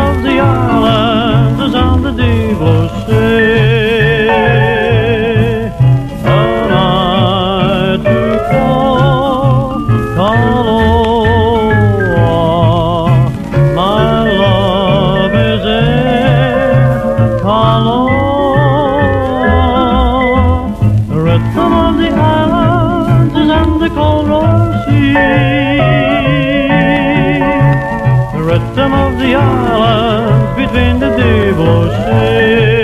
of the island is on the deep blue sea. A night to call Kaloa. My love is in Kaloa. The rhythm of the island is on the cold Royal Sea. The rhythm of the islands between the deep blue sea.